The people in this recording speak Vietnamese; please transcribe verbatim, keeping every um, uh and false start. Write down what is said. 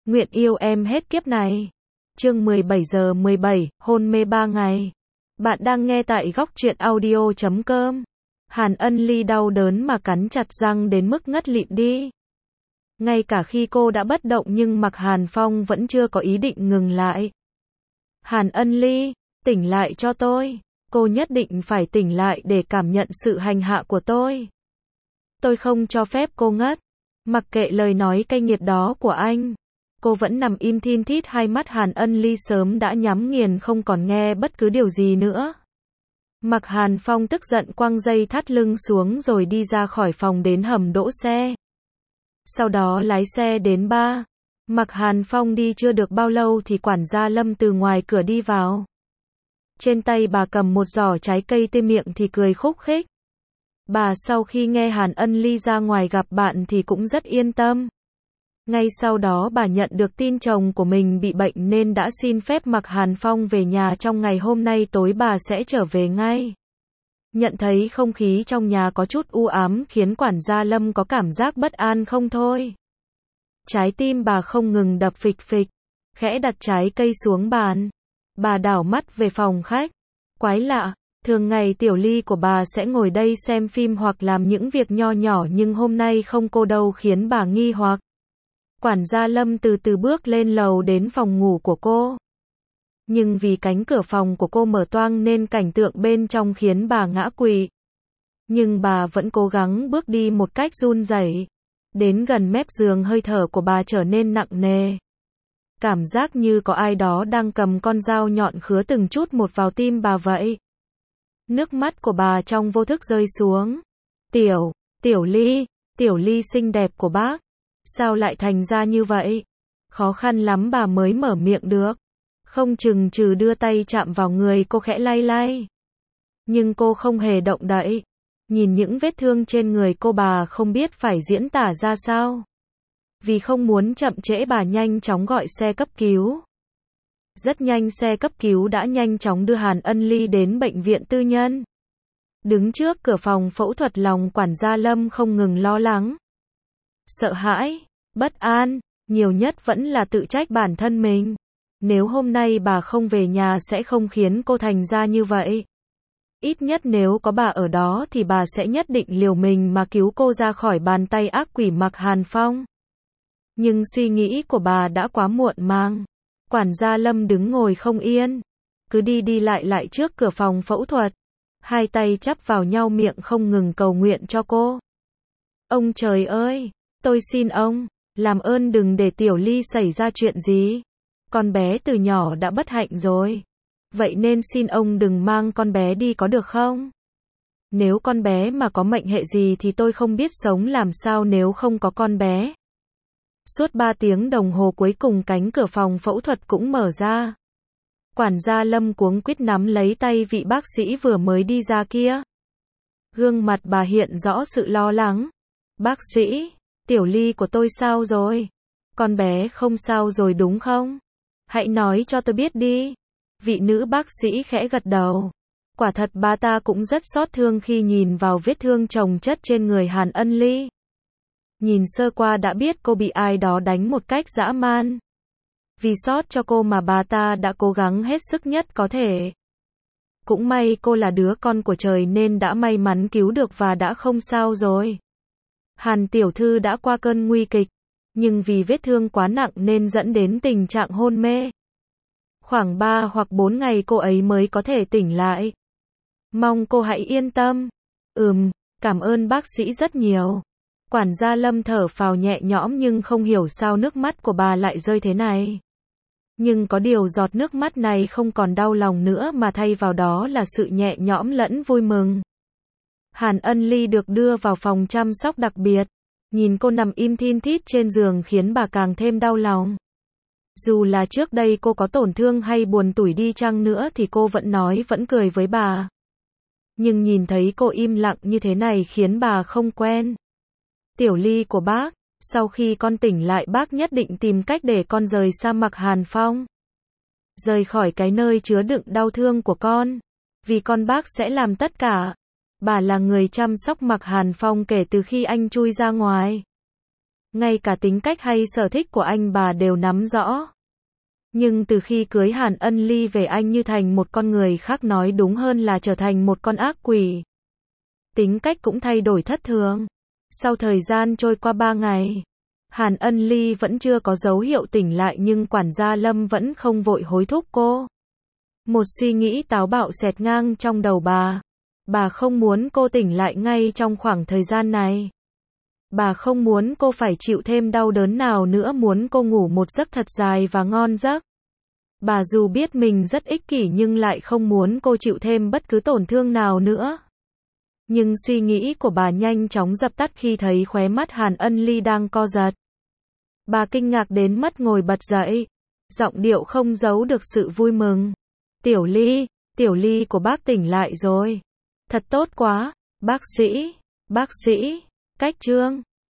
Nguyện yêu em hết kiếp này. Chương mười bảy giờ mười bảy, hôn mê ba ngày. Bạn đang nghe tại góc truyện audio chấm com. Hàn Ân Ly đau đớn mà cắn chặt răng đến mức ngất lịm đi. Ngay cả khi cô đã bất động nhưng Mạc Hàn Phong vẫn chưa có ý định ngừng lại. Hàn Ân Ly, tỉnh lại cho tôi. Cô nhất định phải tỉnh lại để cảm nhận sự hành hạ của tôi. Tôi không cho phép cô ngất. Mặc kệ lời nói cay nghiệt đó của anh. Cô vẫn nằm im thin thít, hai mắt Hàn Ân Ly sớm đã nhắm nghiền không còn nghe bất cứ điều gì nữa. Mạc Hàn Phong tức giận quăng dây thắt lưng xuống rồi đi ra khỏi phòng đến hầm đỗ xe. Sau đó lái xe đến ba. Mạc Hàn Phong đi chưa được bao lâu thì quản gia Lâm từ ngoài cửa đi vào. Trên tay bà cầm một giỏ trái cây tươi, miệng thì cười khúc khích. Bà sau khi nghe Hàn Ân Ly ra ngoài gặp bạn thì cũng rất yên tâm. Ngay sau đó bà nhận được tin chồng của mình bị bệnh nên đã xin phép Mạc Hàn Phong về nhà trong ngày hôm nay tối bà sẽ trở về ngay. Nhận thấy không khí trong nhà có chút u ám khiến quản gia Lâm có cảm giác bất an không thôi. Trái tim bà không ngừng đập phịch phịch, khẽ đặt trái cây xuống bàn. Bà đảo mắt về phòng khách. Quái lạ, thường ngày Tiểu Ly của bà sẽ ngồi đây xem phim hoặc làm những việc nho nhỏ nhưng hôm nay không cô đâu khiến bà nghi hoặc. Quản gia Lâm từ từ bước lên lầu đến phòng ngủ của cô. Nhưng vì cánh cửa phòng của cô mở toang nên cảnh tượng bên trong khiến bà ngã quỵ. Nhưng bà vẫn cố gắng bước đi một cách run rẩy. Đến gần mép giường hơi thở của bà trở nên nặng nề. Cảm giác như có ai đó đang cầm con dao nhọn khứa từng chút một vào tim bà vậy. Nước mắt của bà trong vô thức rơi xuống. Tiểu, Tiểu Ly, Tiểu Ly xinh đẹp của bác. Sao lại thành ra như vậy? Khó khăn lắm bà mới mở miệng được. Không chừng trừ đưa tay chạm vào người cô khẽ lay lay. Nhưng cô không hề động đậy. Nhìn những vết thương trên người cô bà không biết phải diễn tả ra sao. Vì không muốn chậm trễ bà nhanh chóng gọi xe cấp cứu. Rất nhanh xe cấp cứu đã nhanh chóng đưa Hàn Ân Ly đến bệnh viện tư nhân. Đứng trước cửa phòng phẫu thuật lòng quản gia Lâm không ngừng lo lắng. Sợ hãi, bất an, nhiều nhất vẫn là tự trách bản thân mình. Nếu hôm nay bà không về nhà sẽ không khiến cô thành ra như vậy. Ít nhất nếu có bà ở đó thì bà sẽ nhất định liều mình mà cứu cô ra khỏi bàn tay ác quỷ Mạc Hàn Phong. Nhưng suy nghĩ của bà đã quá muộn màng. Quản gia Lâm đứng ngồi không yên. Cứ đi đi lại lại trước cửa phòng phẫu thuật. Hai tay chắp vào nhau, miệng không ngừng cầu nguyện cho cô. Ông trời ơi, tôi xin ông, làm ơn đừng để Tiểu Ly xảy ra chuyện gì. Con bé từ nhỏ đã bất hạnh rồi. Vậy nên xin ông đừng mang con bé đi có được không? Nếu con bé mà có mệnh hệ gì thì tôi không biết sống làm sao nếu không có con bé. Suốt ba tiếng đồng hồ cuối cùng cánh cửa phòng phẫu thuật cũng mở ra. Quản gia Lâm cuống quýt nắm lấy tay vị bác sĩ vừa mới đi ra kia. Gương mặt bà hiện rõ sự lo lắng. Bác sĩ, Tiểu Ly của tôi sao rồi? Con bé không sao rồi đúng không? Hãy nói cho tôi biết đi. Vị nữ bác sĩ khẽ gật đầu. Quả thật bà ta cũng rất xót thương khi nhìn vào vết thương chồng chất trên người Hàn Ân Ly. Nhìn sơ qua đã biết cô bị ai đó đánh một cách dã man. Vì xót cho cô mà bà ta đã cố gắng hết sức nhất có thể. Cũng may cô là đứa con của trời nên đã may mắn cứu được và đã không sao rồi. Hàn tiểu thư đã qua cơn nguy kịch, nhưng vì vết thương quá nặng nên dẫn đến tình trạng hôn mê. Khoảng ba hoặc bốn ngày cô ấy mới có thể tỉnh lại. Mong cô hãy yên tâm. Ừm, cảm ơn bác sĩ rất nhiều. Quản gia Lâm thở phào nhẹ nhõm nhưng không hiểu sao nước mắt của bà lại rơi thế này. Nhưng có điều giọt nước mắt này không còn đau lòng nữa mà thay vào đó là sự nhẹ nhõm lẫn vui mừng. Hàn Ân Ly được đưa vào phòng chăm sóc đặc biệt. Nhìn cô nằm im thin thít trên giường khiến bà càng thêm đau lòng. Dù là trước đây cô có tổn thương hay buồn tủi đi chăng nữa thì cô vẫn nói vẫn cười với bà. Nhưng nhìn thấy cô im lặng như thế này khiến bà không quen. Tiểu Ly của bác, sau khi con tỉnh lại bác nhất định tìm cách để con rời xa Mạc Hàn Phong. Rời khỏi cái nơi chứa đựng đau thương của con. Vì con bác sẽ làm tất cả. Bà là người chăm sóc Mạc Hàn Phong kể từ khi anh chui ra ngoài. Ngay cả tính cách hay sở thích của anh bà đều nắm rõ. Nhưng từ khi cưới Hàn Ân Ly về anh như thành một con người khác, nói đúng hơn là trở thành một con ác quỷ. Tính cách cũng thay đổi thất thường. Sau thời gian trôi qua ba ngày, Hàn Ân Ly vẫn chưa có dấu hiệu tỉnh lại nhưng quản gia Lâm vẫn không vội hối thúc cô. Một suy nghĩ táo bạo xẹt ngang trong đầu bà. Bà không muốn cô tỉnh lại ngay trong khoảng thời gian này. Bà không muốn cô phải chịu thêm đau đớn nào nữa, muốn cô ngủ một giấc thật dài và ngon giấc. Bà dù biết mình rất ích kỷ nhưng lại không muốn cô chịu thêm bất cứ tổn thương nào nữa. Nhưng suy nghĩ của bà nhanh chóng dập tắt khi thấy khóe mắt Hàn Ân Ly đang co giật. Bà kinh ngạc đến mất ngồi bật dậy, giọng điệu không giấu được sự vui mừng. Tiểu Ly, Tiểu Ly của bác tỉnh lại rồi. Thật tốt quá, bác sĩ, bác sĩ, Cách Trương.